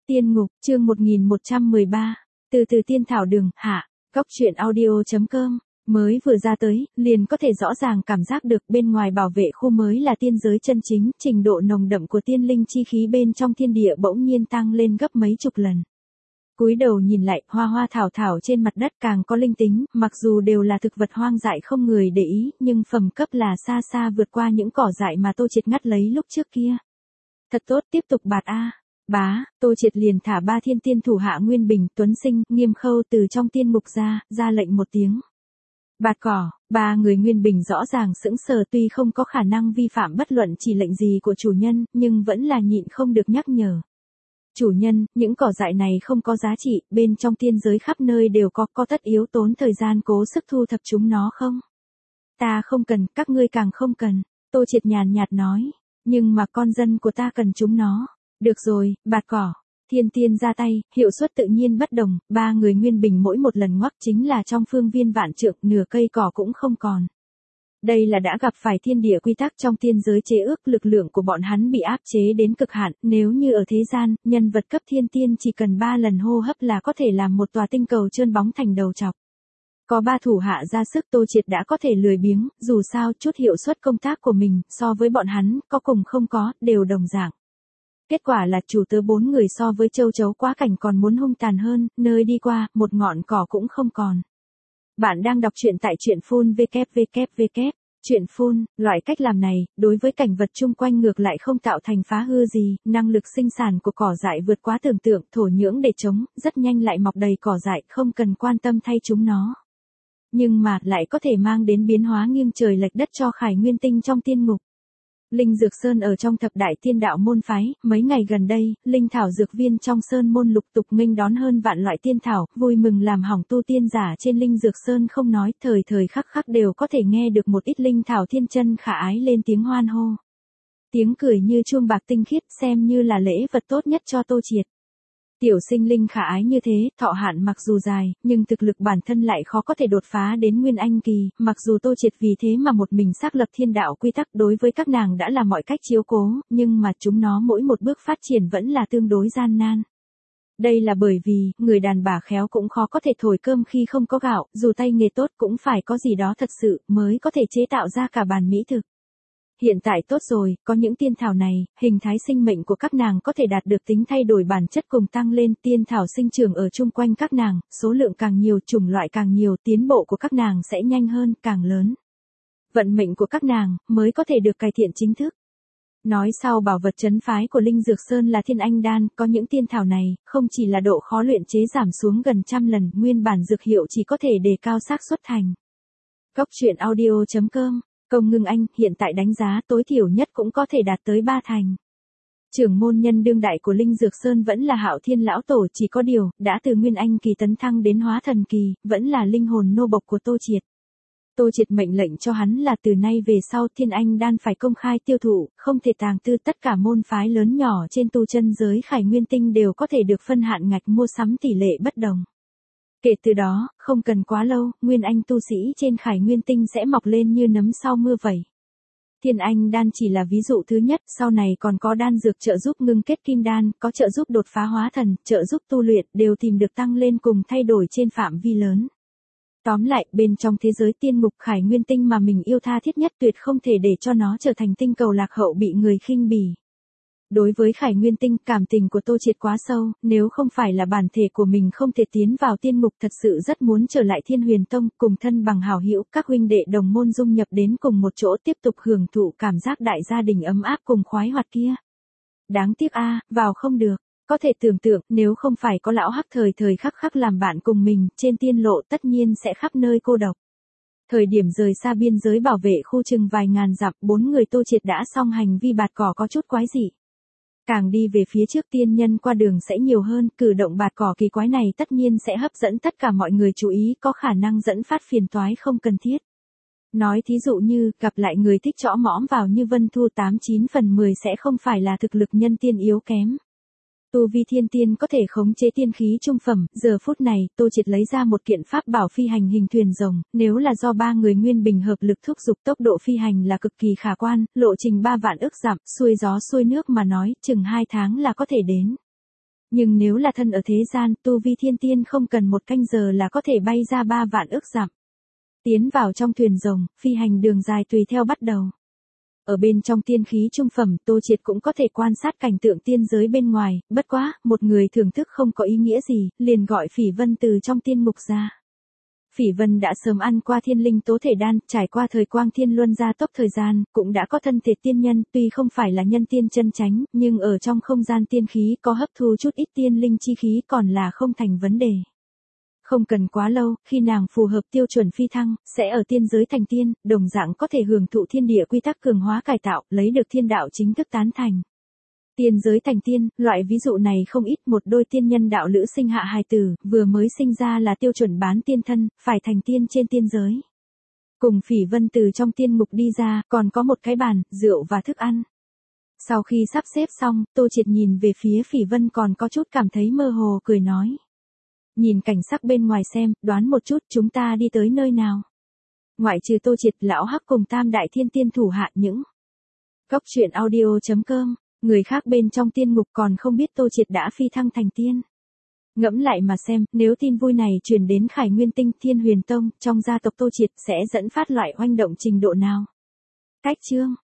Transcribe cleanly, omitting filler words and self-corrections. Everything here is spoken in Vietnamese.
Tiên ngục, chương 1113, từ tiên thảo đường, hạ, góc truyện audio.com, mới vừa ra tới, liền có thể rõ ràng cảm giác được bên ngoài bảo vệ khu mới là tiên giới chân chính, trình độ nồng đậm của tiên linh chi khí bên trong thiên địa bỗng nhiên tăng lên gấp mấy chục lần. Cúi đầu nhìn lại, hoa hoa thảo thảo trên mặt đất càng có linh tính, mặc dù đều là thực vật hoang dại không người để ý, nhưng phẩm cấp là xa xa vượt qua những cỏ dại mà Tô Triệt ngắt lấy lúc trước kia. Thật tốt, tiếp tục bạt a. Bá, Tô Triệt liền thả ba thiên tiên thủ hạ Nguyên Bình, Tuấn Sinh, Nghiêm Khâu từ trong tiên mục ra lệnh một tiếng. Bạt cỏ, ba người Nguyên Bình rõ ràng sững sờ, tuy không có khả năng vi phạm bất luận chỉ lệnh gì của chủ nhân, nhưng vẫn là nhịn không được nhắc nhở. Chủ nhân, những cỏ dại này không có giá trị, bên trong tiên giới khắp nơi đều có tất yếu tốn thời gian cố sức thu thập chúng nó không? Ta không cần, các ngươi càng không cần, Tô Triệt nhàn nhạt nói, nhưng mà con dân của ta cần chúng nó. Được rồi, bạt cỏ. Thiên tiên ra tay, hiệu suất tự nhiên bất đồng, ba người Nguyên Bình mỗi một lần ngoắc chính là trong phương viên vạn trượng, nửa cây cỏ cũng không còn. Đây là đã gặp phải thiên địa quy tắc trong tiên giới chế ước, lực lượng của bọn hắn bị áp chế đến cực hạn, nếu như ở thế gian, nhân vật cấp thiên tiên chỉ cần 3 lần hô hấp là có thể làm một tòa tinh cầu trơn bóng thành đầu chọc. Có ba thủ hạ ra sức, Tô Triệt đã có thể lười biếng, dù sao chút hiệu suất công tác của mình so với bọn hắn, có cùng không có, đều đồng dạng. Kết quả là chủ tớ 4 người so với châu chấu quá cảnh còn muốn hung tàn hơn, nơi đi qua, một ngọn cỏ cũng không còn. Bạn đang đọc truyện tại truyện phun www. Truyện phun, loại cách làm này, đối với cảnh vật chung quanh ngược lại không tạo thành phá hư gì, năng lực sinh sản của cỏ dại vượt quá tưởng tượng, thổ nhưỡng để chống, rất nhanh lại mọc đầy cỏ dại, không cần quan tâm thay chúng nó. Nhưng mà, lại có thể mang đến biến hóa nghiêng trời lệch đất cho Khải Nguyên Tinh trong tiên ngục. Linh Dược Sơn ở trong thập đại tiên đạo môn phái, mấy ngày gần đây, linh thảo dược viên trong sơn môn lục tục nghênh đón hơn vạn loại tiên thảo, vui mừng làm hỏng tu tiên giả trên Linh Dược Sơn không nói, thời khắc đều có thể nghe được một ít linh thảo thiên chân khả ái lên tiếng hoan hô. Tiếng cười như chuông bạc tinh khiết, xem như là lễ vật tốt nhất cho Tô Triệt. Tiểu sinh linh khả ái như thế, thọ hạn mặc dù dài, nhưng thực lực bản thân lại khó có thể đột phá đến Nguyên Anh kỳ, mặc dù Tô Triệt vì thế mà một mình xác lập thiên đạo quy tắc đối với các nàng đã là mọi cách chiếu cố, nhưng mà chúng nó mỗi một bước phát triển vẫn là tương đối gian nan. Đây là bởi vì, người đàn bà khéo cũng khó có thể thổi cơm khi không có gạo, dù tay nghề tốt cũng phải có gì đó thật sự, mới có thể chế tạo ra cả bàn mỹ thực. Hiện tại tốt rồi, có những tiên thảo này, hình thái sinh mệnh của các nàng có thể đạt được tính thay đổi bản chất cùng tăng lên, tiên thảo sinh trưởng ở chung quanh các nàng, số lượng càng nhiều, chủng loại càng nhiều, tiến bộ của các nàng sẽ nhanh hơn, càng lớn. Vận mệnh của các nàng, mới có thể được cải thiện chính thức. Nói sau bảo vật trấn phái của Linh Dược Sơn là Thiên Anh Đan, có những tiên thảo này, không chỉ là độ khó luyện chế giảm xuống gần 100 lần, nguyên bản dược hiệu chỉ có thể đề cao xác suất thành. Góc truyện audio.com. Công Ngưng Anh, hiện tại đánh giá tối thiểu nhất cũng có thể đạt tới 3 thành. Trưởng môn nhân đương đại của Linh Dược Sơn vẫn là Hạo Thiên lão tổ, chỉ có điều, đã từ Nguyên Anh kỳ tấn thăng đến Hóa Thần kỳ, vẫn là linh hồn nô bộc của Tô Triệt. Tô Triệt mệnh lệnh cho hắn là từ nay về sau Thiên Anh Đan phải công khai tiêu thụ, không thể tàng tư, tất cả môn phái lớn nhỏ trên tu chân giới Khải Nguyên Tinh đều có thể được phân hạn ngạch mua sắm tỷ lệ bất đồng. Kể từ đó, không cần quá lâu, Nguyên Anh tu sĩ trên Khải Nguyên Tinh sẽ mọc lên như nấm sau mưa vậy. Thiên Anh Đan chỉ là ví dụ thứ nhất, sau này còn có đan dược trợ giúp ngưng kết kim đan, có trợ giúp đột phá hóa thần, trợ giúp tu luyện, đều tìm được tăng lên cùng thay đổi trên phạm vi lớn. Tóm lại, bên trong thế giới tiên ngục Khải Nguyên Tinh mà mình yêu tha thiết nhất tuyệt không thể để cho nó trở thành tinh cầu lạc hậu bị người khinh bỉ. Đối với Khải Nguyên Tinh, cảm tình của Tô Triệt quá sâu, nếu không phải là bản thể của mình không thể tiến vào tiên ngục, thật sự rất muốn trở lại Thiên Huyền Tông, cùng thân bằng hảo hữu, các huynh đệ đồng môn dung nhập đến cùng một chỗ tiếp tục hưởng thụ cảm giác đại gia đình ấm áp cùng khoái hoạt kia. Đáng tiếc vào không được, có thể tưởng tượng, nếu không phải có lão hắc thời khắc làm bạn cùng mình, trên tiên lộ tất nhiên sẽ khắp nơi cô độc. Thời điểm rời xa biên giới bảo vệ khu chừng vài ngàn dặm, 4 người Tô Triệt đã xong hành vi bạt cỏ có chút quái dị. Càng đi về phía trước tiên nhân qua đường sẽ nhiều hơn, cử động bạt cỏ kỳ quái này tất nhiên sẽ hấp dẫn tất cả mọi người chú ý, có khả năng dẫn phát phiền toái không cần thiết. Nói thí dụ như, gặp lại người thích chõ mõm vào như Vân Thu 89 phần 10 sẽ không phải là thực lực nhân tiên yếu kém. Tu vi thiên tiên có thể khống chế tiên khí trung phẩm, giờ phút này, Tô Triệt lấy ra một kiện pháp bảo phi hành hình thuyền rồng, nếu là do 3 người Nguyên Bình hợp lực thúc giục tốc độ phi hành là cực kỳ khả quan, lộ trình 3 vạn ức dặm, xuôi gió xuôi nước mà nói, chừng 2 tháng là có thể đến. Nhưng nếu là thân ở thế gian, tu vi thiên tiên không cần 1 canh giờ là có thể bay ra 3 vạn ức dặm. Tiến vào trong thuyền rồng, phi hành đường dài tùy theo bắt đầu. Ở bên trong tiên khí trung phẩm, Tô Triệt cũng có thể quan sát cảnh tượng tiên giới bên ngoài, bất quá, một người thưởng thức không có ý nghĩa gì, liền gọi Phỉ Vân từ trong tiên mục ra. Phỉ Vân đã sớm ăn qua thiên linh tố thể đan, trải qua thời quang thiên luân gia tốc thời gian, cũng đã có thân thể tiên nhân, tuy không phải là nhân tiên chân chánh, nhưng ở trong không gian tiên khí có hấp thu chút ít tiên linh chi khí còn là không thành vấn đề. Không cần quá lâu, khi nàng phù hợp tiêu chuẩn phi thăng, sẽ ở tiên giới thành tiên, đồng dạng có thể hưởng thụ thiên địa quy tắc cường hóa cải tạo, lấy được thiên đạo chính thức tán thành. Tiên giới thành tiên, loại ví dụ này không ít, một đôi tiên nhân đạo lữ sinh hạ hài tử, vừa mới sinh ra là tiêu chuẩn bán tiên thân, phải thành tiên trên tiên giới. Cùng Phỉ Vân từ trong tiên mục đi ra, còn có một cái bàn, rượu và thức ăn. Sau khi sắp xếp xong, Tô Triệt nhìn về phía Phỉ Vân còn có chút cảm thấy mơ hồ, cười nói. Nhìn cảnh sắc bên ngoài xem, đoán một chút chúng ta đi tới nơi nào. Ngoại trừ Tô Triệt, Lão Hắc cùng Tam Đại Thiên Tiên thủ hạ những. Góc truyện audio.com, người khác bên trong tiên ngục còn không biết Tô Triệt đã phi thăng thành tiên. Ngẫm lại mà xem, nếu tin vui này truyền đến Khải Nguyên Tinh Thiên Huyền Tông, trong gia tộc Tô Triệt sẽ dẫn phát loại oanh động trình độ nào. Cách chương.